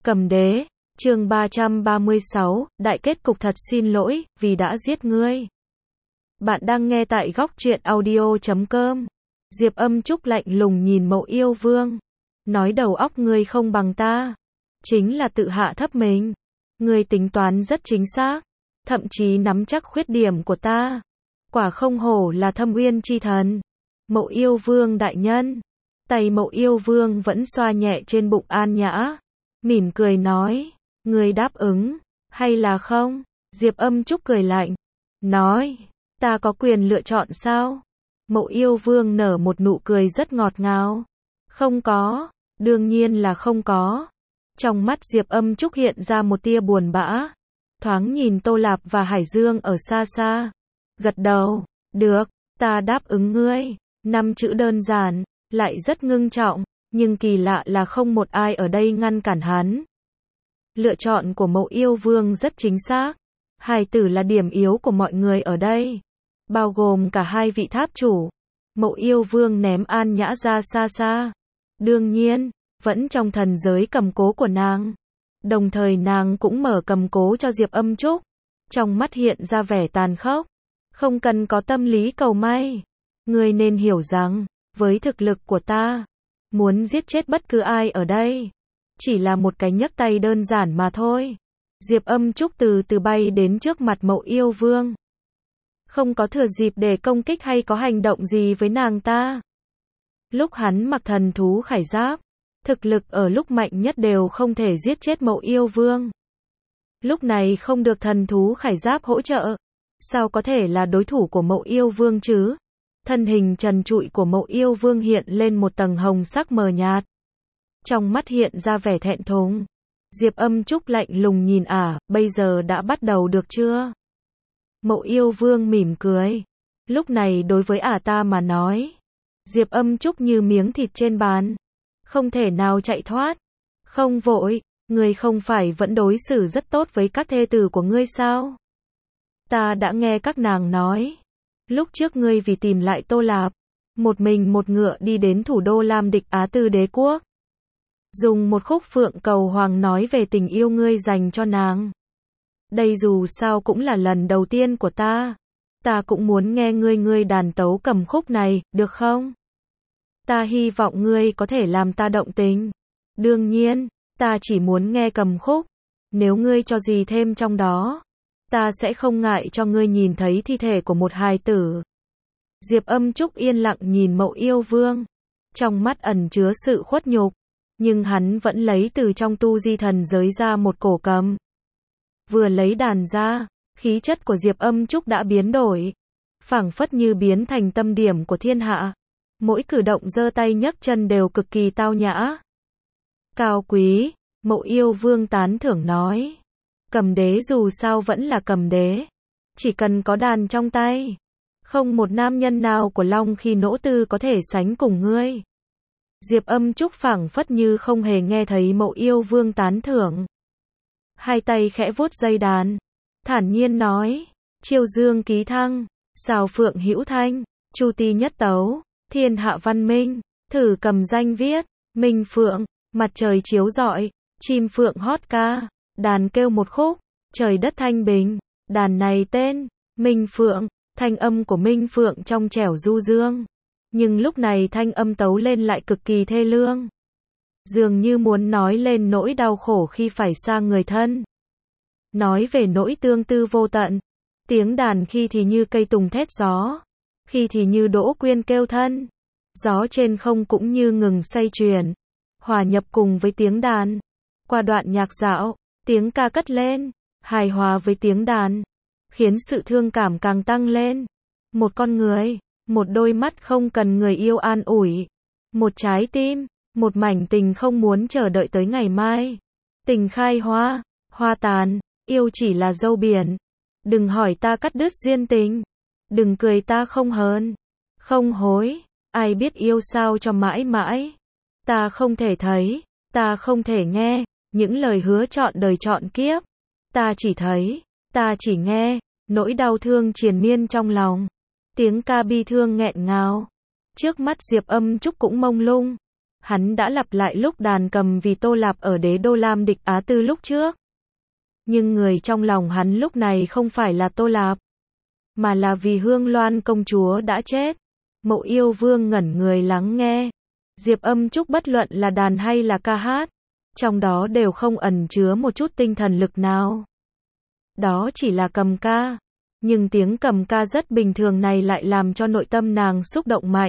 Cầm đế, chương 336, đại kết cục thật xin lỗi, vì đã giết ngươi. Bạn đang nghe tại góc truyện audio.com. Diệp Âm Trúc lạnh lùng nhìn Mộ Yêu Vương. Nói đầu óc ngươi không bằng ta. Chính là tự hạ thấp mình. Ngươi tính toán rất chính xác. Thậm chí nắm chắc khuyết điểm của ta. Quả không hổ là Thâm Uyên chi thần. Mộ Yêu Vương đại nhân. Tay Mộ Yêu Vương vẫn xoa nhẹ trên bụng An Nhã. Mỉm cười nói. Ngươi đáp ứng, hay là không? Diệp Âm Trúc cười lạnh. Nói. Ta có quyền lựa chọn sao? Mộ Yêu Vương nở một nụ cười rất ngọt ngào. Không có. Đương nhiên là không có. Trong mắt Diệp Âm Trúc hiện ra một tia buồn bã. Thoáng nhìn Tô Lạp và Hải Dương ở xa xa. Gật đầu. Được, ta đáp ứng ngươi. 5 chữ đơn giản, lại rất ngưng trọng, nhưng kỳ lạ là không một ai ở đây ngăn cản hắn. Lựa chọn của Mộ Yêu Vương rất chính xác. Hài tử là điểm yếu của mọi người ở đây, bao gồm cả hai vị tháp chủ. Mộ Yêu Vương ném An Nhã ra xa xa. Đương nhiên, vẫn trong thần giới cầm cố của nàng. Đồng thời nàng cũng mở cầm cố cho Diệp Âm Trúc. Trong mắt hiện ra vẻ tàn khốc. Không cần có tâm lý cầu may. Ngươi nên hiểu rằng, với thực lực của ta, muốn giết chết bất cứ ai ở đây, chỉ là một cái nhấc tay đơn giản mà thôi. Diệp Âm Trúc từ từ bay đến trước mặt Mộ Yêu Vương. Không có thừa dịp để công kích hay có hành động gì với nàng ta. Lúc hắn mặc thần thú khải giáp, thực lực ở lúc mạnh nhất đều không thể giết chết Mộ Yêu Vương. Lúc này không được thần thú khải giáp hỗ trợ, sao có thể là đối thủ của Mộ Yêu Vương chứ? Thân hình trần trụi của Mộ Yêu Vương hiện lên một tầng hồng sắc mờ nhạt. Trong mắt hiện ra vẻ thẹn thùng. Diệp Âm Trúc lạnh lùng nhìn bây giờ đã bắt đầu được chưa? Mộ Yêu Vương mỉm cười. Lúc này đối với ta mà nói, Diệp Âm Trúc như miếng thịt trên bàn. Không thể nào chạy thoát. Không vội, ngươi không phải vẫn đối xử rất tốt với các thê tử của ngươi sao? Ta đã nghe các nàng nói. Lúc trước ngươi vì tìm lại Tô Lạp, một mình một ngựa đi đến thủ đô Lam Địch Á Tư đế quốc. Dùng một khúc Phượng Cầu Hoàng nói về tình yêu ngươi dành cho nàng. Đây dù sao cũng là lần đầu tiên của ta. Ta cũng muốn nghe ngươi đàn tấu cầm khúc này, được không? Ta hy vọng ngươi có thể làm ta động tình. Đương nhiên, ta chỉ muốn nghe cầm khúc. Nếu ngươi cho gì thêm trong đó, ta sẽ không ngại cho ngươi nhìn thấy thi thể của một hài tử. Diệp Âm Trúc yên lặng nhìn Mộ Yêu Vương. Trong mắt ẩn chứa sự khuất nhục. Nhưng hắn vẫn lấy từ trong tu di thần giới ra một cổ cầm. Vừa lấy đàn ra, khí chất của Diệp Âm Trúc đã biến đổi. Phảng phất như biến thành tâm điểm của thiên hạ. Mỗi cử động giơ tay nhấc chân đều cực kỳ tao nhã. Cao quý, Mộ Yêu Vương tán thưởng nói. Cầm đế dù sao vẫn là cầm đế. Chỉ cần có đàn trong tay, không một nam nhân nào của Long Khi Nỗ Tư có thể sánh cùng ngươi. Diệp Âm Trúc phảng phất như không hề nghe thấy Mộ Yêu Vương tán thưởng. Hai tay khẽ vuốt dây đàn, thản nhiên nói, chiêu dương ký thăng, xào phượng hữu thanh, chu ti nhất tấu, thiên hạ văn minh, thử cầm danh viết, minh phượng, mặt trời chiếu rọi, chim phượng hót ca, đàn kêu một khúc, trời đất thanh bình, đàn này tên, Minh Phượng, thanh âm của Minh Phượng trong trẻo du dương. Nhưng lúc này thanh âm tấu lên lại cực kỳ thê lương. Dường như muốn nói lên nỗi đau khổ khi phải xa người thân. Nói về nỗi tương tư vô tận. Tiếng đàn khi thì như cây tùng thét gió. Khi thì như đỗ quyên kêu thân. Gió trên không cũng như ngừng xoay chuyển. Hòa nhập cùng với tiếng đàn. Qua đoạn nhạc dạo, tiếng ca cất lên. Hài hòa với tiếng đàn. Khiến sự thương cảm càng tăng lên. Một con người. Một đôi mắt không cần người yêu an ủi. Một trái tim, một mảnh tình không muốn chờ đợi tới ngày mai. Tình khai hoa, hoa tàn, yêu chỉ là dâu biển. Đừng hỏi ta cắt đứt duyên tình. Đừng cười ta không hờn, không hối. Ai biết yêu sao cho mãi mãi. Ta không thể thấy, ta không thể nghe, những lời hứa trọn đời trọn kiếp. Ta chỉ thấy, ta chỉ nghe, nỗi đau thương triền miên trong lòng. Tiếng ca bi thương nghẹn ngào. Trước mắt Diệp Âm Trúc cũng mông lung. Hắn đã lặp lại lúc đàn cầm vì Tô Lạp ở Đế Đô Lam Địch Á Tư lúc trước. Nhưng người trong lòng hắn lúc này không phải là Tô Lạp, mà là vì Hương Loan công chúa đã chết. Mộ Yêu Vương ngẩn người lắng nghe. Diệp Âm Trúc bất luận là đàn hay là ca hát, trong đó đều không ẩn chứa một chút tinh thần lực nào. Đó chỉ là cầm ca, nhưng tiếng cầm ca rất bình thường này lại làm cho nội tâm nàng xúc động mạnh.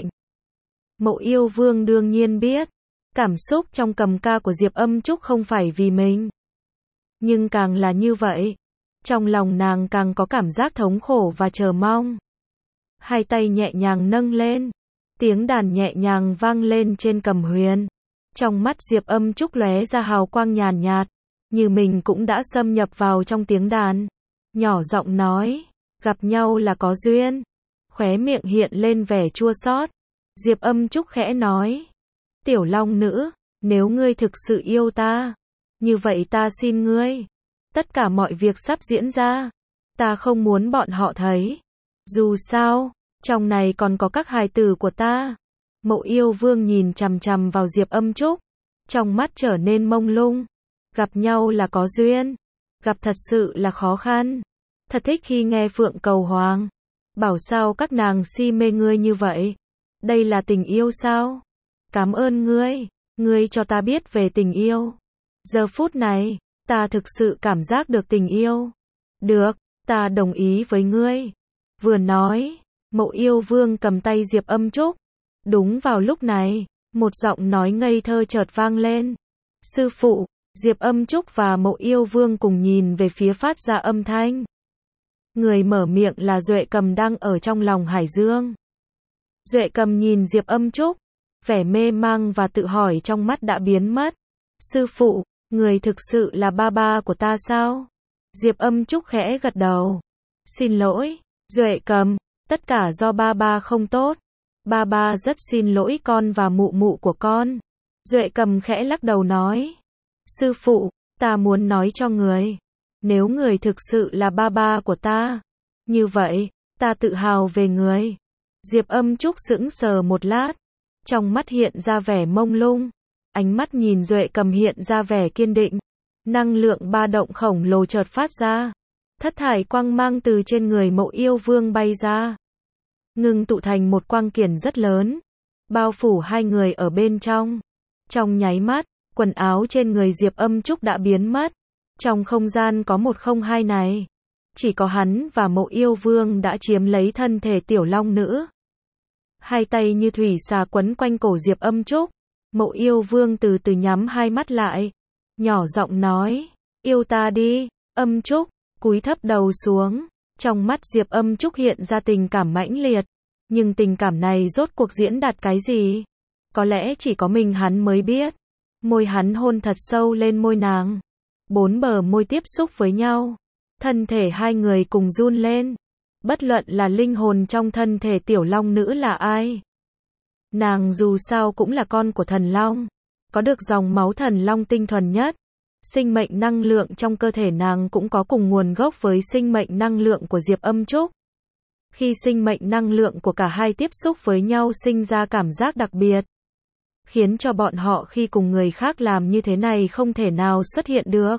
Mộ Yêu Vương đương nhiên biết, cảm xúc trong cầm ca của Diệp Âm Trúc không phải vì mình. Nhưng càng là như vậy, trong lòng nàng càng có cảm giác thống khổ và chờ mong. Hai tay nhẹ nhàng nâng lên, tiếng đàn nhẹ nhàng vang lên trên cầm huyền. Trong mắt Diệp Âm Trúc lóe ra hào quang nhàn nhạt, như mình cũng đã xâm nhập vào trong tiếng đàn. Nhỏ giọng nói, gặp nhau là có duyên. Khóe miệng hiện lên vẻ chua xót. Diệp Âm Trúc khẽ nói, Tiểu Long Nữ, nếu ngươi thực sự yêu ta, như vậy ta xin ngươi. Tất cả mọi việc sắp diễn ra, ta không muốn bọn họ thấy. Dù sao, trong này còn có các hài tử của ta. Mộ Yêu Vương nhìn chằm chằm vào Diệp Âm Trúc, trong mắt trở nên mông lung. Gặp nhau là có duyên, gặp thật sự là khó khăn. Thật thích khi nghe Phượng Cầu Hoàng bảo sao các nàng si mê ngươi như vậy. Đây là tình yêu sao? Cảm ơn ngươi, ngươi cho ta biết về tình yêu. Giờ phút này, ta thực sự cảm giác được tình yêu. Được, ta đồng ý với ngươi. Vừa nói, Mộ Yêu Vương cầm tay Diệp Âm Trúc. Đúng vào lúc này, một giọng nói ngây thơ chợt vang lên. Sư phụ. Diệp Âm Trúc và Mộ Yêu Vương cùng nhìn về phía phát ra âm thanh. Người mở miệng là Duệ Cầm đang ở trong lòng Hải Dương. Duệ Cầm nhìn Diệp Âm Trúc, vẻ mê mang và tự hỏi trong mắt đã biến mất. Sư phụ, người thực sự là ba ba của ta sao? Diệp Âm Trúc khẽ gật đầu. Xin lỗi, Duệ Cầm, tất cả do ba ba không tốt. Ba ba rất xin lỗi con và mụ mụ của con. Duệ Cầm khẽ lắc đầu nói. Sư phụ, ta muốn nói cho người. Nếu người thực sự là ba ba của ta, như vậy, ta tự hào về người. Diệp Âm Trúc sững sờ một lát, trong mắt hiện ra vẻ mông lung, ánh mắt nhìn Duệ Cầm hiện ra vẻ kiên định. Năng lượng ba động khổng lồ chợt phát ra, thất thải quang mang từ trên người Mộ Yêu Vương bay ra, ngưng tụ thành một quang kiển rất lớn, bao phủ hai người ở bên trong. Trong nháy mắt, quần áo trên người Diệp Âm Trúc đã biến mất. Trong không gian có 102 này, chỉ có hắn và Mộ Yêu Vương đã chiếm lấy thân thể Tiểu Long Nữ. Hai tay như thủy xà quấn quanh cổ Diệp Âm Trúc. Mộ Yêu Vương từ từ nhắm hai mắt lại, nhỏ giọng nói, yêu ta đi. Âm Trúc cúi thấp đầu xuống. Trong mắt Diệp Âm Trúc hiện ra tình cảm mãnh liệt, nhưng tình cảm này rốt cuộc diễn đạt cái gì? Có lẽ chỉ có mình hắn mới biết. Môi hắn hôn thật sâu lên môi nàng. Bốn bờ môi tiếp xúc với nhau. Thân thể hai người cùng run lên. Bất luận là linh hồn trong thân thể Tiểu Long Nữ là ai, nàng dù sao cũng là con của thần long, có được dòng máu thần long tinh thuần nhất. Sinh mệnh năng lượng trong cơ thể nàng cũng có cùng nguồn gốc với sinh mệnh năng lượng của Diệp Âm Trúc. Khi sinh mệnh năng lượng của cả hai tiếp xúc với nhau sinh ra cảm giác đặc biệt, khiến cho bọn họ khi cùng người khác làm như thế này không thể nào xuất hiện được.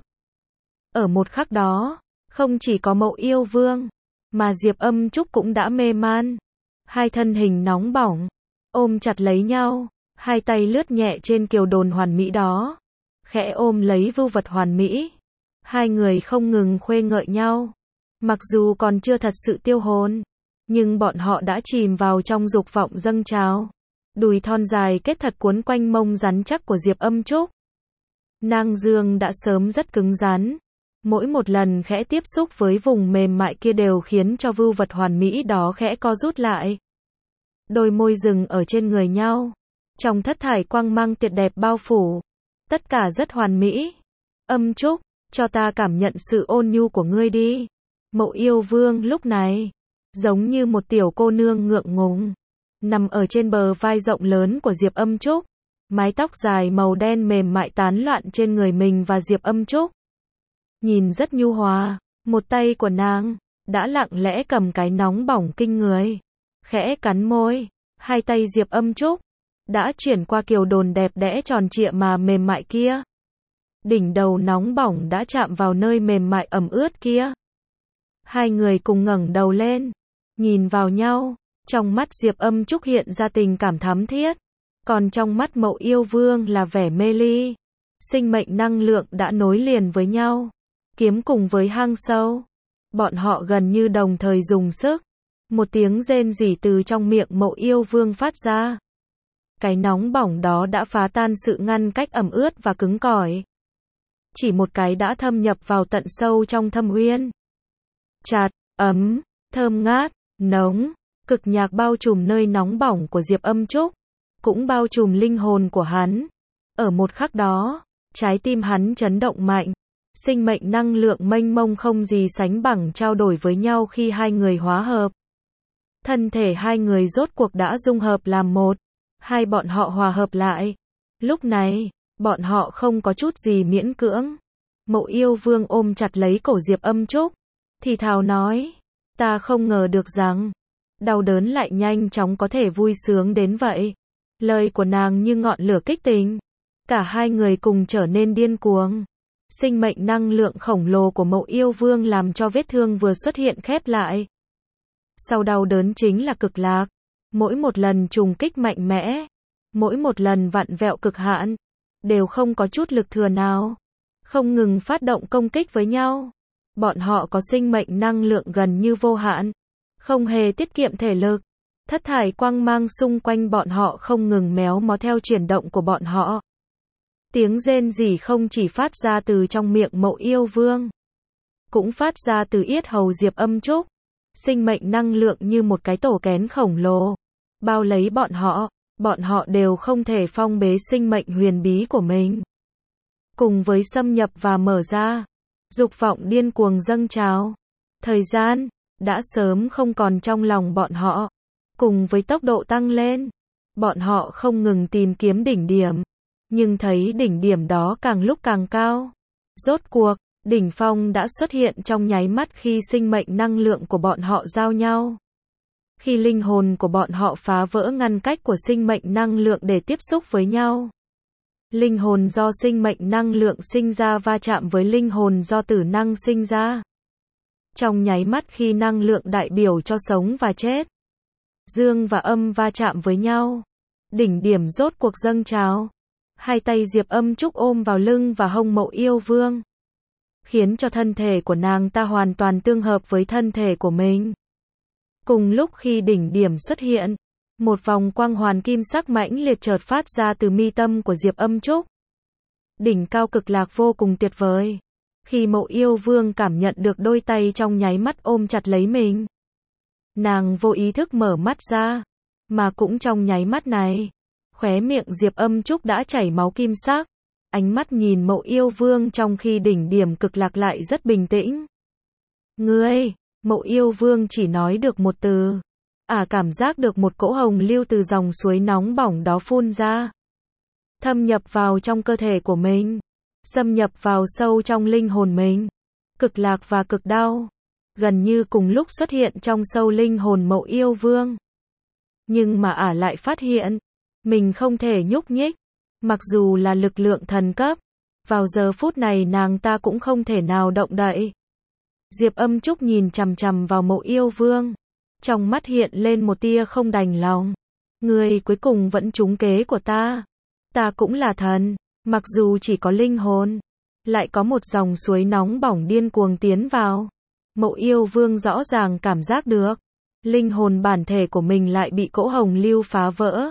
Ở một khắc đó, không chỉ có Mộ Yêu Vương, mà Diệp Âm Trúc cũng đã mê man. Hai thân hình nóng bỏng, ôm chặt lấy nhau, hai tay lướt nhẹ trên kiều đồn hoàn mỹ đó, khẽ ôm lấy vưu vật hoàn mỹ. Hai người không ngừng khuê ngợi nhau. Mặc dù còn chưa thật sự tiêu hồn, nhưng bọn họ đã chìm vào trong dục vọng dâng trào. Đùi thon dài kết thật cuốn quanh mông rắn chắc của Diệp Âm Trúc. Nang dương đã sớm rất cứng rắn. Mỗi một lần khẽ tiếp xúc với vùng mềm mại kia đều khiến cho vưu vật hoàn mỹ đó khẽ co rút lại. Đôi môi dừng ở trên người nhau. Trong thất thải quang mang tuyệt đẹp bao phủ. Tất cả rất hoàn mỹ. Âm Trúc, cho ta cảm nhận sự ôn nhu của ngươi đi. Mộ Yêu Vương lúc này, giống như một tiểu cô nương ngượng ngùng, nằm ở trên bờ vai rộng lớn của Diệp Âm Trúc. Mái tóc dài màu đen mềm mại tán loạn trên người mình và Diệp Âm Trúc. Nhìn rất nhu hòa, một tay của nàng đã lặng lẽ cầm cái nóng bỏng kinh người, khẽ cắn môi. Hai tay Diệp Âm Trúc đã chuyển qua kiều đồn đẹp đẽ tròn trịa mà mềm mại kia. Đỉnh đầu nóng bỏng đã chạm vào nơi mềm mại ẩm ướt kia. Hai người cùng ngẩng đầu lên, nhìn vào nhau, trong mắt Diệp Âm Trúc hiện ra tình cảm thắm thiết, còn trong mắt Mậu Yêu Vương là vẻ mê ly. Sinh mệnh năng lượng đã nối liền với nhau, kiếm cùng với hang sâu. Bọn họ gần như đồng thời dùng sức. Một tiếng rên rỉ từ trong miệng Mậu Yêu Vương phát ra. Cái nóng bỏng đó đã phá tan sự ngăn cách ẩm ướt và cứng cỏi. Chỉ một cái đã thâm nhập vào tận sâu trong thâm uyên. Chặt, ấm, thơm ngát, nóng, cực nhạc bao trùm nơi nóng bỏng của Diệp Âm Trúc, cũng bao trùm linh hồn của hắn. Ở một khắc đó, trái tim hắn chấn động mạnh. Sinh mệnh năng lượng mênh mông không gì sánh bằng trao đổi với nhau khi hai người hóa hợp. Thân thể hai người rốt cuộc đã dung hợp làm một. Hai bọn họ hòa hợp lại. Lúc này, bọn họ không có chút gì miễn cưỡng. Mậu Yêu Vương ôm chặt lấy cổ Diệp Âm Trúc, thì thào nói, ta không ngờ được rằng, đau đớn lại nhanh chóng có thể vui sướng đến vậy. Lời của nàng như ngọn lửa kích tình. Cả hai người cùng trở nên điên cuồng. Sinh mệnh năng lượng khổng lồ của Mậu Yêu Vương làm cho vết thương vừa xuất hiện khép lại. Sau đau đớn chính là cực lạc. Mỗi một lần trùng kích mạnh mẽ, mỗi một lần vặn vẹo cực hạn, đều không có chút lực thừa nào. Không ngừng phát động công kích với nhau. Bọn họ có sinh mệnh năng lượng gần như vô hạn. Không hề tiết kiệm thể lực. Thất thải quang mang xung quanh bọn họ không ngừng méo mó theo chuyển động của bọn họ. Tiếng rên rỉ không chỉ phát ra từ trong miệng Mậu Yêu Vương, cũng phát ra từ yết hầu Diệp Âm Trúc. Sinh mệnh năng lượng như một cái tổ kén khổng lồ, bao lấy bọn họ đều không thể phong bế sinh mệnh huyền bí của mình. Cùng với xâm nhập và mở ra, dục vọng điên cuồng dâng trào. Thời gian đã sớm không còn trong lòng bọn họ. Cùng với tốc độ tăng lên, bọn họ không ngừng tìm kiếm đỉnh điểm. Nhưng thấy đỉnh điểm đó càng lúc càng cao. Rốt cuộc, đỉnh phong đã xuất hiện trong nháy mắt khi sinh mệnh năng lượng của bọn họ giao nhau. Khi linh hồn của bọn họ phá vỡ ngăn cách của sinh mệnh năng lượng để tiếp xúc với nhau. Linh hồn do sinh mệnh năng lượng sinh ra va chạm với linh hồn do tử năng sinh ra. Trong nháy mắt khi năng lượng đại biểu cho sống và chết, dương và âm va chạm với nhau, đỉnh điểm rốt cuộc dâng trào. Hai tay Diệp Âm Trúc ôm vào lưng và hông Mậu Yêu Vương, khiến cho thân thể của nàng ta hoàn toàn tương hợp với thân thể của mình. Cùng lúc khi đỉnh điểm xuất hiện, một vòng quang hoàn kim sắc mãnh liệt chợt phát ra từ mi tâm của Diệp Âm Trúc. Đỉnh cao cực lạc vô cùng tuyệt vời. Khi Mậu Yêu Vương cảm nhận được đôi tay trong nháy mắt ôm chặt lấy mình, nàng vô ý thức mở mắt ra, mà cũng trong nháy mắt này, khóe miệng Diệp Âm Trúc đã chảy máu kim sắc. Ánh mắt nhìn Mậu Yêu Vương trong khi đỉnh điểm cực lạc lại rất bình tĩnh. Ngươi, Mậu Yêu Vương chỉ nói được một từ. Cảm giác được một cỗ hồng lưu từ dòng suối nóng bỏng đó phun ra. Thâm nhập vào trong cơ thể của mình. Xâm nhập vào sâu trong linh hồn mình. Cực lạc và cực đau. Gần như cùng lúc xuất hiện trong sâu linh hồn Mậu Yêu Vương. Nhưng mà lại phát hiện. Mình không thể nhúc nhích. Mặc dù là lực lượng thần cấp. Vào giờ phút này nàng ta cũng không thể nào động đậy. Diệp Âm Trúc nhìn chằm chằm vào Mậu Yêu Vương. Trong mắt hiện lên một tia không đành lòng. Ngươi cuối cùng vẫn trúng kế của ta. Ta cũng là thần. Mặc dù chỉ có linh hồn. Lại có một dòng suối nóng bỏng điên cuồng tiến vào. Mậu Yêu Vương rõ ràng cảm giác được. Linh hồn bản thể của mình lại bị cỗ hồng lưu phá vỡ.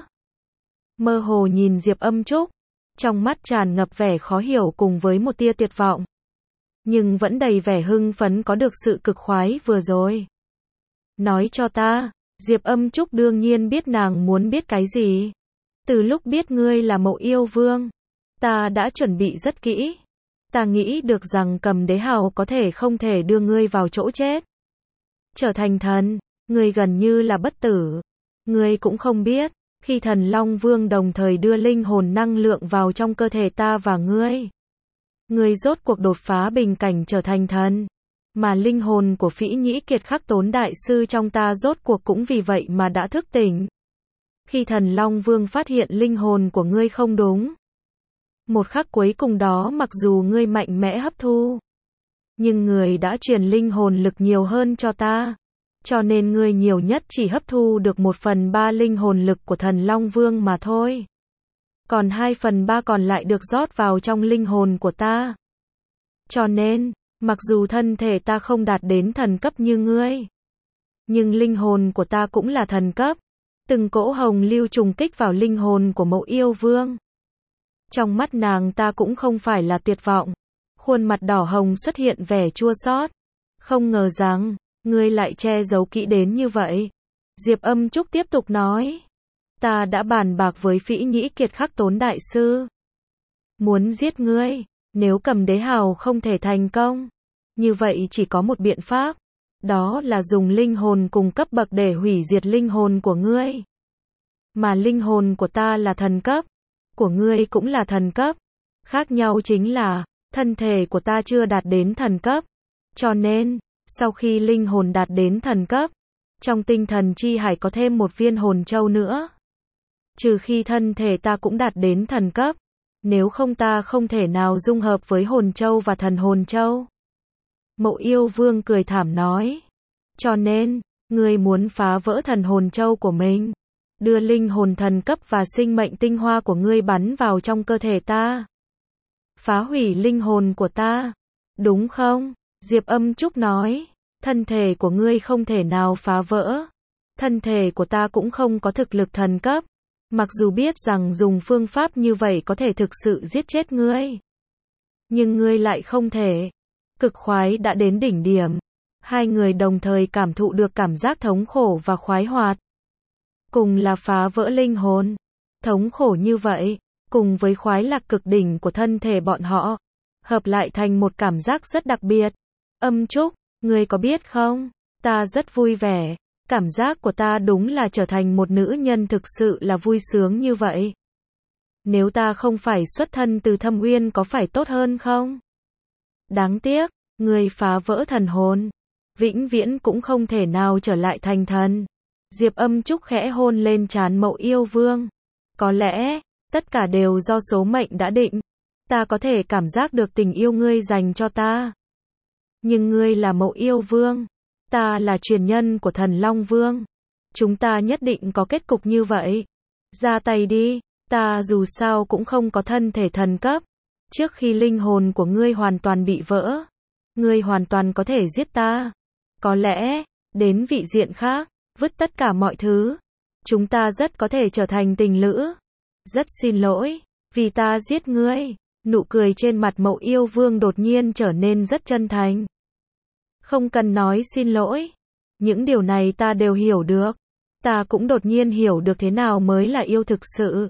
Mơ hồ nhìn Diệp Âm Trúc. Trong mắt tràn ngập vẻ khó hiểu cùng với một tia tuyệt vọng. Nhưng vẫn đầy vẻ hưng phấn có được sự cực khoái vừa rồi. Nói cho ta, Diệp Âm Trúc đương nhiên biết nàng muốn biết cái gì. Từ lúc biết ngươi là Mậu Yêu Vương, ta đã chuẩn bị rất kỹ. Ta nghĩ được rằng Cầm Đế Hào có thể không thể đưa ngươi vào chỗ chết. Trở thành thần, ngươi gần như là bất tử. Ngươi cũng không biết, khi Thần Long Vương đồng thời đưa linh hồn năng lượng vào trong cơ thể ta và ngươi. Ngươi rốt cuộc đột phá bình cảnh trở thành thần. Mà linh hồn của Phỉ Nhĩ Kiệt Khắc Tốn Đại Sư trong ta rốt cuộc cũng vì vậy mà đã thức tỉnh. Khi Thần Long Vương phát hiện linh hồn của ngươi không đúng, một khắc cuối cùng đó mặc dù ngươi mạnh mẽ hấp thu, nhưng ngươi đã truyền linh hồn lực nhiều hơn cho ta. Cho nên ngươi nhiều nhất chỉ hấp thu được 1/3 linh hồn lực của Thần Long Vương mà thôi. Còn 2/3 còn lại được rót vào trong linh hồn của ta. Cho nên, mặc dù thân thể ta không đạt đến thần cấp như ngươi, nhưng linh hồn của ta cũng là thần cấp. Từng cỗ hồng lưu trùng kích vào linh hồn của Mậu Yêu Vương. Trong mắt nàng ta cũng không phải là tuyệt vọng. Khuôn mặt đỏ hồng xuất hiện vẻ chua xót. Không ngờ rằng, ngươi lại che giấu kỹ đến như vậy. Diệp Âm Trúc tiếp tục nói. Ta đã bàn bạc với Phỉ Nhĩ Kiệt Khắc Tốn Đại Sư. Muốn giết ngươi, nếu Cầm Đế Hào không thể thành công, như vậy chỉ có một biện pháp. Đó là dùng linh hồn cùng cấp bậc để hủy diệt linh hồn của ngươi. Mà linh hồn của ta là thần cấp, của ngươi cũng là thần cấp. Khác nhau chính là, thân thể của ta chưa đạt đến thần cấp. Cho nên, sau khi linh hồn đạt đến thần cấp, trong tinh thần chi hải có thêm một viên hồn châu nữa. Trừ khi thân thể ta cũng đạt đến thần cấp, nếu không ta không thể nào dung hợp với hồn châu và thần hồn châu. Mậu Yêu Vương cười thảm nói. Cho nên, ngươi muốn phá vỡ thần hồn châu của mình, đưa linh hồn thần cấp và sinh mệnh tinh hoa của ngươi bắn vào trong cơ thể ta. Phá hủy linh hồn của ta, đúng không? Diệp Âm Trúc nói. Thân thể của ngươi không thể nào phá vỡ. Thân thể của ta cũng không có thực lực thần cấp. Mặc dù biết rằng dùng phương pháp như vậy có thể thực sự giết chết ngươi, nhưng ngươi lại không thể. Cực khoái đã đến đỉnh điểm. Hai người đồng thời cảm thụ được cảm giác thống khổ và khoái hoạt. Cùng là phá vỡ linh hồn. Thống khổ như vậy, cùng với khoái lạc cực đỉnh của thân thể bọn họ, hợp lại thành một cảm giác rất đặc biệt. Âm Trúc, ngươi có biết không? Ta rất vui vẻ. Cảm giác của ta đúng là trở thành một nữ nhân thực sự là vui sướng như vậy. Nếu ta không phải xuất thân từ Thâm Uyên có phải tốt hơn không? Đáng tiếc, ngươi phá vỡ thần hồn, vĩnh viễn cũng không thể nào trở lại thành thần. Diệp Âm Trúc khẽ hôn lên trán Mậu Yêu Vương. Có lẽ, tất cả đều do số mệnh đã định. Ta có thể cảm giác được tình yêu ngươi dành cho ta. Nhưng ngươi là Mậu Yêu Vương. Ta là truyền nhân của Thần Long Vương. Chúng ta nhất định có kết cục như vậy. Ra tay đi, ta dù sao cũng không có thân thể thần cấp. Trước khi linh hồn của ngươi hoàn toàn bị vỡ, ngươi hoàn toàn có thể giết ta. Có lẽ, đến vị diện khác, vứt tất cả mọi thứ. Chúng ta rất có thể trở thành tình lữ. Rất xin lỗi, vì ta giết ngươi. Nụ cười trên mặt Mậu Yêu Vương đột nhiên trở nên rất chân thành. Không cần nói xin lỗi. Những điều này ta đều hiểu được. Ta cũng đột nhiên hiểu được thế nào mới là yêu thực sự.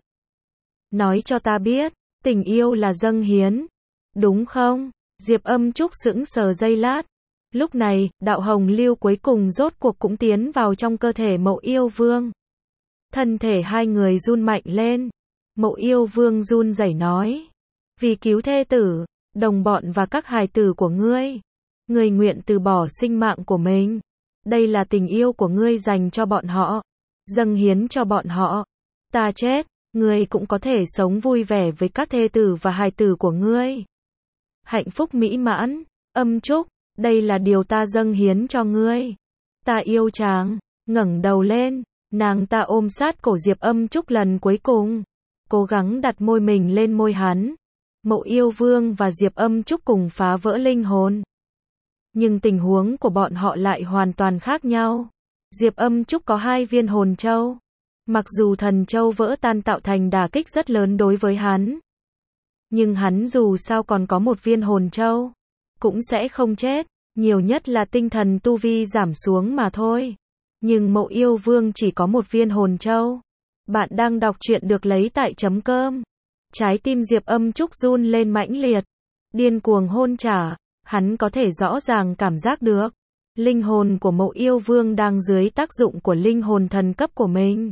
Nói cho ta biết, tình yêu là dâng hiến. Đúng không? Diệp Âm Trúc sững sờ giây lát. Lúc này, đạo hồng lưu cuối cùng rốt cuộc cũng tiến vào trong cơ thể Mậu Yêu Vương. Thân thể hai người run mạnh lên. Mậu Yêu Vương run rẩy nói. Vì cứu thê tử, đồng bọn và các hài tử của ngươi, ngươi nguyện từ bỏ sinh mạng của mình. Đây là tình yêu của ngươi dành cho bọn họ. Dâng hiến cho bọn họ. Ta chết, ngươi cũng có thể sống vui vẻ với các thê tử và hài tử của ngươi. Hạnh phúc mỹ mãn. Âm Trúc, đây là điều ta dâng hiến cho ngươi. Ta yêu chàng. Ngẩng đầu lên, nàng ta ôm sát cổ Diệp Âm Trúc lần cuối cùng, cố gắng đặt môi mình lên môi hắn. Mậu Yêu Vương và Diệp Âm Trúc cùng phá vỡ linh hồn. Nhưng tình huống của bọn họ lại hoàn toàn khác nhau. Diệp Âm Trúc có 2 viên hồn châu. Mặc dù thần châu vỡ tan tạo thành đả kích rất lớn đối với hắn, nhưng hắn dù sao còn có 1 viên hồn châu, cũng sẽ không chết, nhiều nhất là tinh thần tu vi giảm xuống mà thôi. Nhưng Mậu Yêu Vương chỉ có 1 viên hồn châu. Bạn đang đọc truyện được lấy tại .com. Trái tim Diệp Âm Trúc run lên mãnh liệt, điên cuồng hôn trả. Hắn có thể rõ ràng cảm giác được, linh hồn của Mậu Yêu Vương đang dưới tác dụng của linh hồn thần cấp của mình,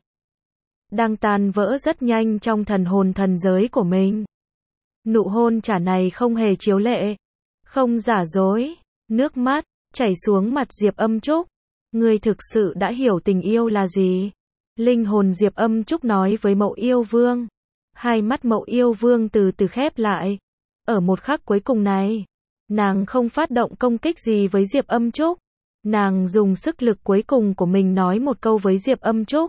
đang tan vỡ rất nhanh trong thần hồn thần giới của mình. Nụ hôn trả này không hề chiếu lệ, không giả dối, nước mắt chảy xuống mặt Diệp Âm Trúc. Ngươi thực sự đã hiểu tình yêu là gì. Linh hồn Diệp Âm Trúc nói với Mậu Yêu Vương. Hai mắt Mậu Yêu Vương từ từ khép lại. Ở một khắc cuối cùng này, nàng không phát động công kích gì với Diệp Âm Trúc. Nàng dùng sức lực cuối cùng của mình nói một câu với Diệp Âm Trúc.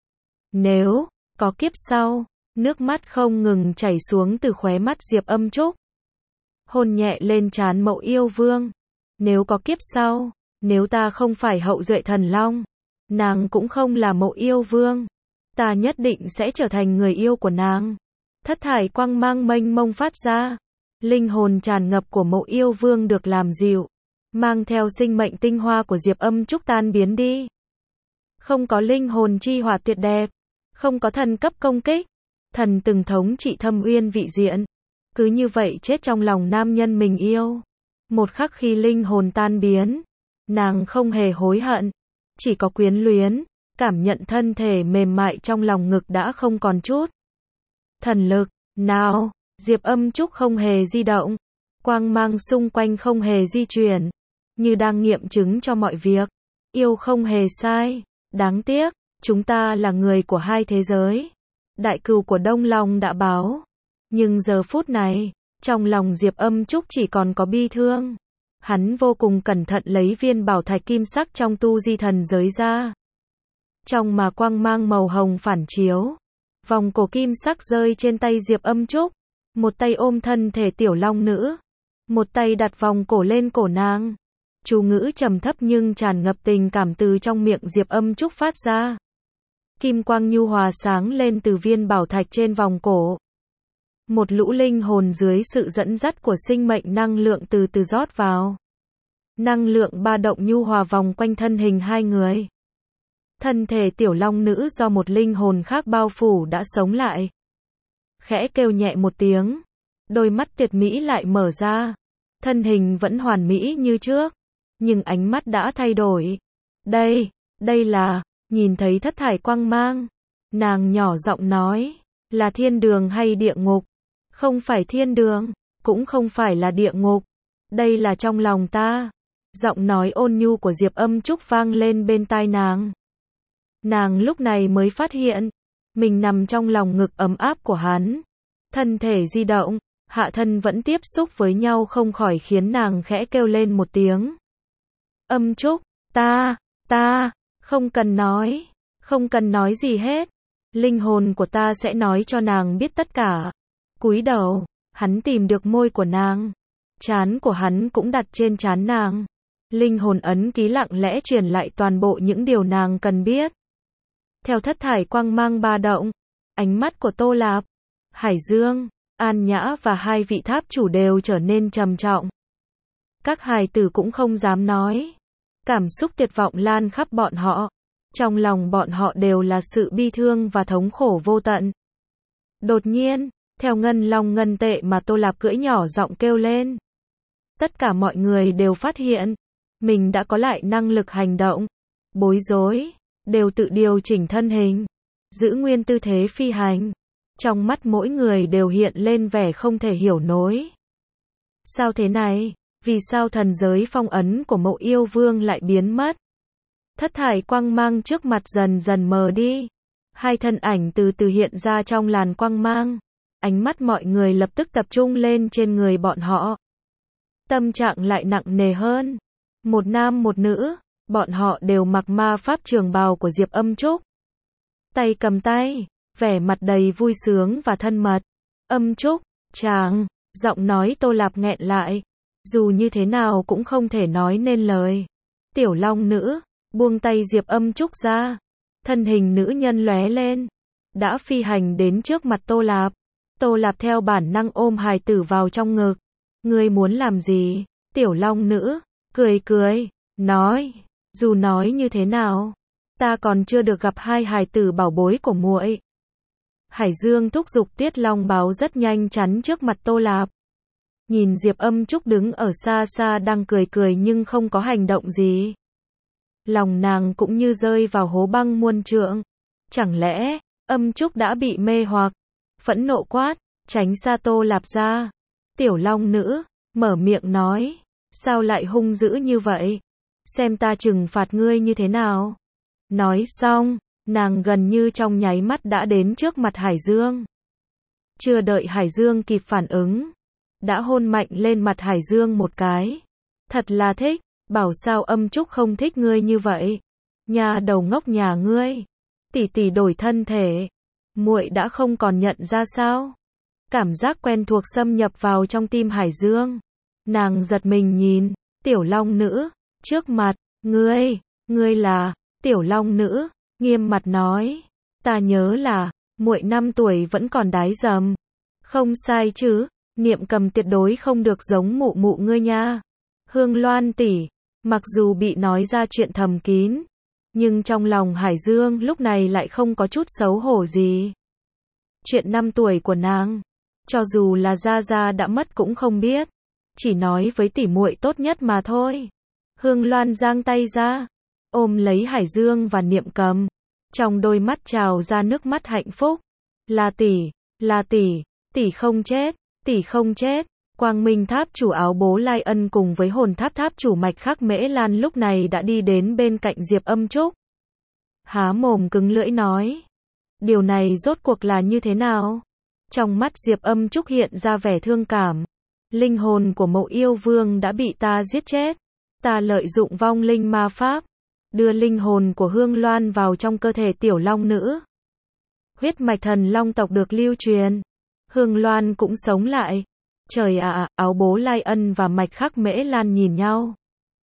Nếu có kiếp sau, nước mắt không ngừng chảy xuống từ khóe mắt Diệp Âm Trúc. Hôn nhẹ lên trán Mậu Yêu Vương. Nếu có kiếp sau, nếu ta không phải hậu duệ thần long, nàng cũng không là Mậu Yêu Vương, ta nhất định sẽ trở thành người yêu của nàng. Thất thải quang mang mênh mông phát ra. Linh hồn tràn ngập của Mậu Yêu Vương được làm dịu, mang theo sinh mệnh tinh hoa của Diệp Âm Trúc tan biến đi. Không có linh hồn chi hỏa tuyệt đẹp, không có thần cấp công kích, thần từng thống trị thâm uyên vị diện, cứ như vậy chết trong lòng nam nhân mình yêu. Một khắc khi linh hồn tan biến, nàng không hề hối hận, chỉ có quyến luyến, cảm nhận thân thể mềm mại trong lòng ngực đã không còn chút thần lực nào. Diệp Âm Trúc không hề di động, quang mang xung quanh không hề di chuyển, như đang nghiệm chứng cho mọi việc. Yêu không hề sai, đáng tiếc, chúng ta là người của hai thế giới. Đại cừu của Đông Long đã báo, nhưng giờ phút này, trong lòng Diệp Âm Trúc chỉ còn có bi thương. Hắn vô cùng cẩn thận lấy viên bảo thạch kim sắc trong tu di thần giới ra. Trong mà quang mang màu hồng phản chiếu, vòng cổ kim sắc rơi trên tay Diệp Âm Trúc. Một tay ôm thân thể tiểu long nữ, một tay đặt vòng cổ lên cổ nàng. Chú ngữ trầm thấp nhưng tràn ngập tình cảm từ trong miệng Diệp Âm Trúc phát ra. Kim quang nhu hòa sáng lên từ viên bảo thạch trên vòng cổ. Một lũ linh hồn dưới sự dẫn dắt của sinh mệnh năng lượng từ từ rót vào. Năng lượng ba động nhu hòa vòng quanh thân hình hai người. Thân thể tiểu long nữ do một linh hồn khác bao phủ đã sống lại. Khẽ kêu nhẹ một tiếng, đôi mắt tuyệt mỹ lại mở ra. Thân hình vẫn hoàn mỹ như trước, nhưng ánh mắt đã thay đổi. Đây là, nhìn thấy thất thải quang mang, nàng nhỏ giọng nói, là thiên đường hay địa ngục? Không phải thiên đường, cũng không phải là địa ngục, đây là trong lòng ta. Giọng nói ôn nhu của Diệp Âm Trúc vang lên bên tai nàng. Nàng lúc này mới phát hiện, mình nằm trong lòng ngực ấm áp của hắn. Thân thể di động, hạ thân vẫn tiếp xúc với nhau không khỏi khiến nàng khẽ kêu lên một tiếng. Âm Trúc, ta, không cần nói gì hết. Linh hồn của ta sẽ nói cho nàng biết tất cả. Cúi đầu, hắn tìm được môi của nàng. Trán của hắn cũng đặt trên trán nàng. Linh hồn ấn ký lặng lẽ truyền lại toàn bộ những điều nàng cần biết. Theo thất thải quang mang ba động, ánh mắt của Tô Lạp, Hải Dương, An Nhã và hai vị tháp chủ đều trở nên trầm trọng. Các hài tử cũng không dám nói. Cảm xúc tuyệt vọng lan khắp bọn họ. Trong lòng bọn họ đều là sự bi thương và thống khổ vô tận. Đột nhiên, theo ngân long ngân tệ mà Tô Lạp cưỡi nhỏ giọng kêu lên. Tất cả mọi người đều phát hiện, mình đã có lại năng lực hành động. Bối rối, đều tự điều chỉnh thân hình, giữ nguyên tư thế phi hành. Trong mắt mỗi người đều hiện lên vẻ không thể hiểu nổi. Sao thế này? Vì sao thần giới phong ấn của Mậu Yêu Vương lại biến mất? Thất thải quang mang trước mặt dần dần mờ đi. Hai thân ảnh từ từ hiện ra trong làn quang mang. Ánh mắt mọi người lập tức tập trung lên trên người bọn họ. Tâm trạng lại nặng nề hơn. Một nam một nữ, bọn họ đều mặc ma pháp trường bào của Diệp Âm Trúc. Tay cầm tay, vẻ mặt đầy vui sướng và thân mật. Âm Trúc, chàng, giọng nói Tô Lạp nghẹn lại. Dù như thế nào cũng không thể nói nên lời. Tiểu long nữ, buông tay Diệp Âm Trúc ra. Thân hình nữ nhân lóe lên. Đã phi hành đến trước mặt Tô Lạp. Tô Lạp theo bản năng ôm hài tử vào trong ngực. Ngươi muốn làm gì? Tiểu long nữ, cười, nói. Dù nói như thế nào, ta còn chưa được gặp hai hài tử bảo bối của muội. Hải Dương thúc giục Tiết Long báo rất nhanh chắn trước mặt Tô Lạp. Nhìn Diệp Âm Trúc đứng ở xa xa đang cười nhưng không có hành động gì. Lòng nàng cũng như rơi vào hố băng muôn trượng. Chẳng lẽ, Âm Trúc đã bị mê hoặc? Phẫn nộ quát, tránh xa Tô Lạp ra. Tiểu long nữ, mở miệng nói, sao lại hung dữ như vậy? Xem ta trừng phạt ngươi như thế nào? Nói xong, nàng gần như trong nháy mắt đã đến trước mặt Hải Dương. Chưa đợi Hải Dương kịp phản ứng, đã hôn mạnh lên mặt Hải Dương một cái. Thật là thích, bảo sao Âm Trúc không thích ngươi như vậy. Nhà đầu ngốc nhà ngươi, tỷ tỷ đổi thân thể, muội đã không còn nhận ra sao? Cảm giác quen thuộc xâm nhập vào trong tim Hải Dương. Nàng giật mình nhìn, Tiểu Long Nữ, trước mặt, ngươi là, Tiểu Long Nữ, nghiêm mặt nói, ta nhớ là, muội 5 tuổi vẫn còn đái dầm. Không sai chứ, Niệm Cầm tuyệt đối không được giống mụ mụ ngươi nha. Hương Loan tỷ, mặc dù bị nói ra chuyện thầm kín, nhưng trong lòng Hải Dương lúc này lại không có chút xấu hổ gì. Chuyện 5 tuổi của nàng, cho dù là Gia Gia đã mất cũng không biết, chỉ nói với tỷ muội tốt nhất mà thôi. Hương Loan giang tay ra, ôm lấy Hải Dương và Niệm Cầm, trong đôi mắt trào ra nước mắt hạnh phúc. Là tỷ, tỷ không chết, tỷ không chết. Quang Minh Tháp chủ áo bố Lai Ân cùng với hồn tháp tháp chủ Mạch Khắc Mễ Lan lúc này đã đi đến bên cạnh Diệp Âm Trúc. Há mồm cứng lưỡi nói, điều này rốt cuộc là như thế nào? Trong mắt Diệp Âm Trúc hiện ra vẻ thương cảm. Linh hồn của Mộ Yêu Vương đã bị ta giết chết. Ta lợi dụng vong linh ma pháp, đưa linh hồn của Hương Loan vào trong cơ thể Tiểu Long Nữ. Huyết mạch thần long tộc được lưu truyền, Hương Loan cũng sống lại. Trời ạ, áo bố Lai Ân và Mạch Khắc Mễ Lan nhìn nhau.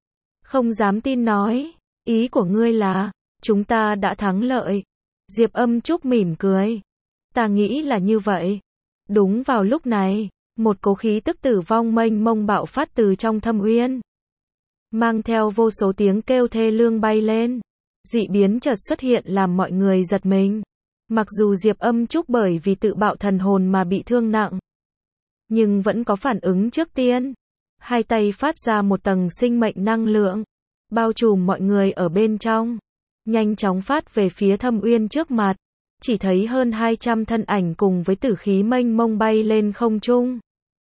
Không dám tin nói, ý của ngươi là, chúng ta đã thắng lợi. Diệp Âm Trúc mỉm cười. Ta nghĩ là như vậy. Đúng vào lúc này, một cỗ khí tức tử vong mênh mông bạo phát từ trong thâm uyên. Mang theo vô số tiếng kêu thê lương bay lên. Dị biến chợt xuất hiện làm mọi người giật mình. Mặc dù Diệp Âm Trúc bởi vì tự bạo thần hồn mà bị thương nặng, nhưng vẫn có phản ứng trước tiên. Hai tay phát ra một tầng sinh mệnh năng lượng, bao trùm mọi người ở bên trong. Nhanh chóng phát về phía thâm uyên trước mặt. Chỉ thấy hơn 200 thân ảnh cùng với tử khí mênh mông bay lên không trung.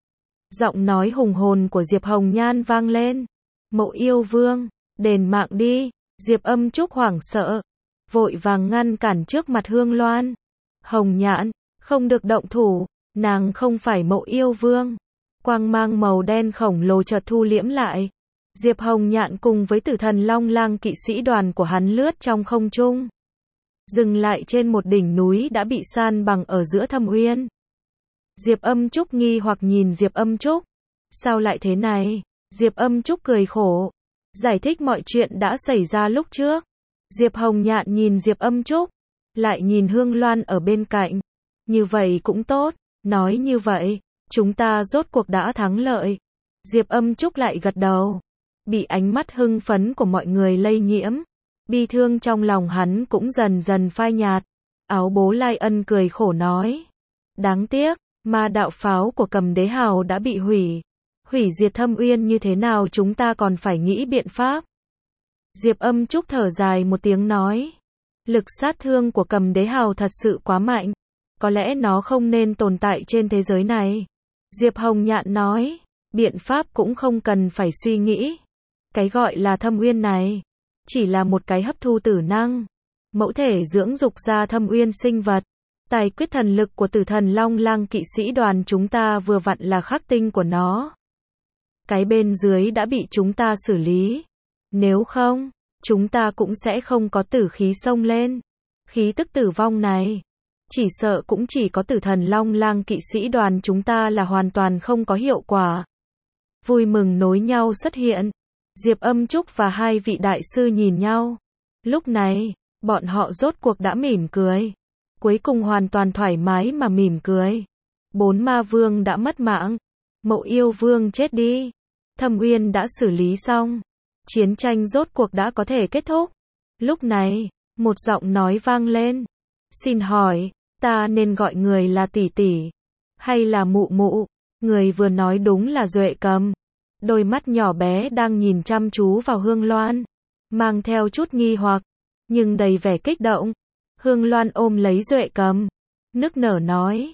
Giọng nói hùng hồn của Diệp Hồng Nhan vang lên. Mộ Yêu Vương, đền mạng đi. Diệp Âm Trúc hoảng sợ, vội vàng ngăn cản trước mặt Hương Loan. Hồng Nhạn, không được động thủ, nàng không phải Mộ Yêu Vương. Quang mang màu đen khổng lồ chợt thu liễm lại. Diệp Hồng Nhạn cùng với Tử Thần Long Lang kỵ sĩ đoàn của hắn lướt trong không trung, dừng lại trên một đỉnh núi đã bị san bằng ở giữa thâm uyên. Diệp Âm Trúc nghi hoặc nhìn Diệp Âm Trúc. Sao lại thế này? Diệp Âm Trúc cười khổ, giải thích mọi chuyện đã xảy ra lúc trước. Diệp Hồng Nhạn nhìn Diệp Âm Trúc, lại nhìn Hương Loan ở bên cạnh. Như vậy cũng tốt, nói như vậy, chúng ta rốt cuộc đã thắng lợi. Diệp Âm Trúc lại gật đầu, bị ánh mắt hưng phấn của mọi người lây nhiễm. Bi thương trong lòng hắn cũng dần dần phai nhạt. Áo bố Lai Ân cười khổ nói, đáng tiếc, ma đạo pháo của Cầm Đế Hào đã bị hủy. Hủy diệt thâm uyên như thế nào chúng ta còn phải nghĩ biện pháp. Diệp Âm Trúc thở dài một tiếng nói, lực sát thương của Cầm Đế Hào thật sự quá mạnh. Có lẽ nó không nên tồn tại trên thế giới này. Diệp Hồng Nhạn nói, biện pháp cũng không cần phải suy nghĩ. Cái gọi là thâm uyên này, chỉ là một cái hấp thu tử năng, mẫu thể dưỡng dục ra thâm uyên sinh vật. Tài quyết thần lực của Tử Thần Long Lang kỵ sĩ đoàn chúng ta vừa vặn là khắc tinh của nó. Cái bên dưới đã bị chúng ta xử lý. Nếu không, chúng ta cũng sẽ không có tử khí xông lên. Khí tức tử vong này, chỉ sợ cũng chỉ có Tử Thần Long Lang kỵ sĩ đoàn chúng ta là hoàn toàn không có hiệu quả. Vui mừng nối nhau xuất hiện. Diệp Âm Trúc và hai vị đại sư nhìn nhau. Lúc này, bọn họ rốt cuộc đã mỉm cười. Cuối cùng hoàn toàn thoải mái mà mỉm cười. 4 ma vương đã mất mạng. Mộ Yêu Vương chết đi. Thâm uyên đã xử lý xong. Chiến tranh rốt cuộc đã có thể kết thúc. Lúc này, một giọng nói vang lên. Xin hỏi, ta nên gọi người là tỷ tỷ, hay là mụ mụ? Người vừa nói đúng là Duệ Cầm. Đôi mắt nhỏ bé đang nhìn chăm chú vào Hương Loan, mang theo chút nghi hoặc, nhưng đầy vẻ kích động. Hương Loan ôm lấy Duệ Cầm, nức nở nói,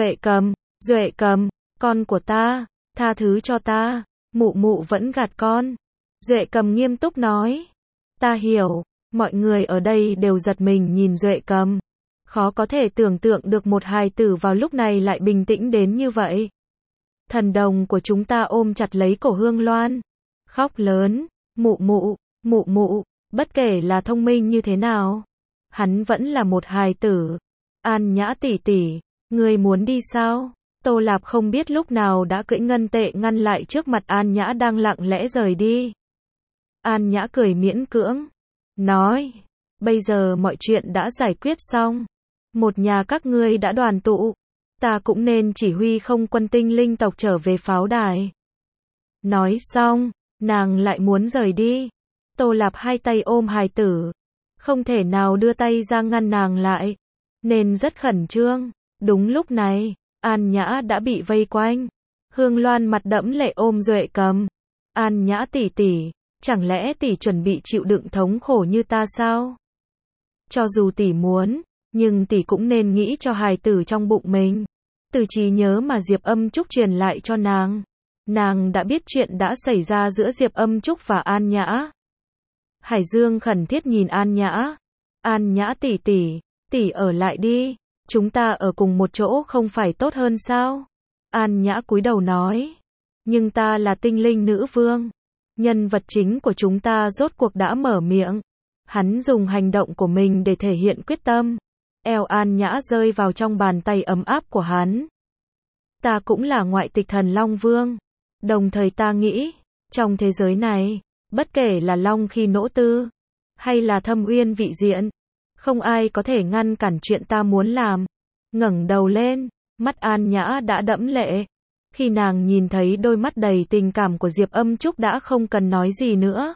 Duệ Cầm, con của ta, tha thứ cho ta, mụ mụ vẫn gạt con. Duệ Cầm nghiêm túc nói, ta hiểu, Mọi người ở đây đều giật mình nhìn Duệ Cầm. Khó có thể tưởng tượng được một hài tử vào lúc này lại bình tĩnh đến như vậy. Thần đồng của chúng ta ôm chặt lấy cổ Hương Loan. Khóc lớn, mụ mụ, bất kể là thông minh như thế nào. Hắn vẫn là một hài tử. An Nhã tỷ tỷ, ngươi muốn đi sao? Tô Lạp không biết lúc nào đã cưỡi ngân tệ ngăn lại trước mặt An Nhã đang lặng lẽ rời đi. An Nhã cười miễn cưỡng, nói, bây giờ mọi chuyện đã giải quyết xong. Một nhà các ngươi đã đoàn tụ, ta cũng nên chỉ huy không quân tinh linh tộc trở về pháo đài. Nói xong, nàng lại muốn rời đi. Tô Lạp hai tay ôm hài tử, không thể nào đưa tay ra ngăn nàng lại, nên rất khẩn trương. Đúng lúc này, An Nhã đã bị vây quanh. Hương Loan mặt đẫm lệ ôm Duệ Cầm. An Nhã tỷ tỷ, chẳng lẽ tỷ chuẩn bị chịu đựng thống khổ như ta sao? Cho dù tỷ muốn, nhưng tỷ cũng nên nghĩ cho hài tử trong bụng mình. Từ trí nhớ mà Diệp Âm Trúc truyền lại cho nàng. Nàng đã biết chuyện đã xảy ra giữa Diệp Âm Trúc và An Nhã. Hải Dương khẩn thiết nhìn An Nhã. An Nhã tỷ tỷ, tỷ ở lại đi. Chúng ta ở cùng một chỗ không phải tốt hơn sao? An Nhã cúi đầu nói. Nhưng ta là tinh linh nữ vương. Nhân vật chính của chúng ta rốt cuộc đã mở miệng. Hắn dùng hành động của mình để thể hiện quyết tâm. Eo An Nhã rơi vào trong bàn tay ấm áp của hắn. Ta cũng là ngoại tịch thần Long Vương. Đồng thời ta nghĩ, trong thế giới này, bất kể là Long Khi Nỗ Tư, hay là Thâm Uyên Vị Diện, không ai có thể ngăn cản chuyện ta muốn làm. Ngẩng đầu lên, mắt An Nhã đã đẫm lệ. Khi nàng nhìn thấy đôi mắt đầy tình cảm của Diệp Âm Trúc đã không cần nói gì nữa.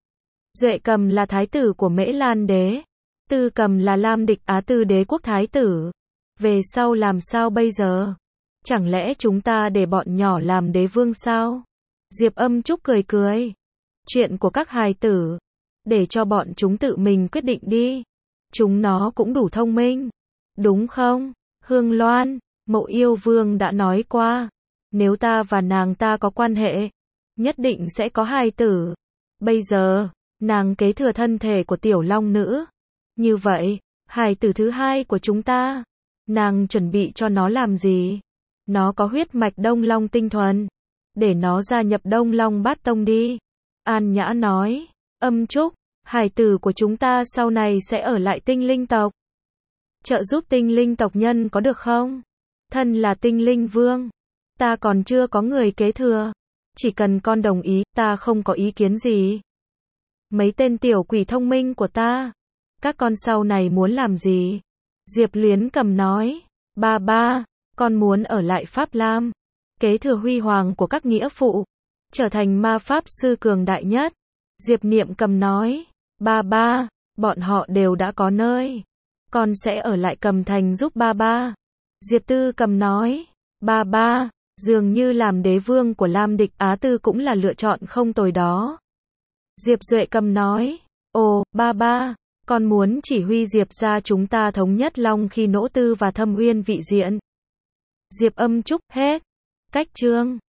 Duệ Cầm là thái tử của Mễ Lan Đế. Tư Cầm là Lam Địch Á Tư Đế quốc thái tử. Về sau làm sao bây giờ? Chẳng lẽ chúng ta để bọn nhỏ làm đế vương sao? Diệp Âm Trúc cười cười. Chuyện của các hài tử, để cho bọn chúng tự mình quyết định đi. Chúng nó cũng đủ thông minh, đúng không? Hương Loan, Mậu Yêu Vương đã nói qua, nếu ta và nàng ta có quan hệ, nhất định sẽ có hài tử. Bây giờ, nàng kế thừa thân thể của tiểu long nữ. Như vậy, hài tử thứ hai của chúng ta, nàng chuẩn bị cho nó làm gì? Nó có huyết mạch Đông Long tinh thuần, để nó gia nhập Đông Long Bát Tông đi. An Nhã nói, Âm Trúc, hài tử của chúng ta sau này sẽ ở lại tinh linh tộc. Trợ giúp tinh linh tộc nhân có được không? Thân là tinh linh vương, ta còn chưa có người kế thừa. Chỉ cần con đồng ý, ta không có ý kiến gì. Mấy tên tiểu quỷ thông minh của ta, các con sau này muốn làm gì? Diệp Luyến Cầm nói, ba, con muốn ở lại Pháp Lam, kế thừa huy hoàng của các nghĩa phụ, trở thành ma pháp sư cường đại nhất. Diệp Niệm Cầm nói, ba, bọn họ đều đã có nơi, con sẽ ở lại Cầm Thành giúp ba. Diệp Tư Cầm nói, ba, dường như làm đế vương của Lam Địch Á Tư cũng là lựa chọn không tồi đó. Diệp Duệ Cầm nói, ồ, ba, con muốn chỉ huy Diệp gia chúng ta thống nhất Long Khi Nỗ Tư và Thâm Uyên Vị Diện. Diệp Âm Trúc, hết. Cách chương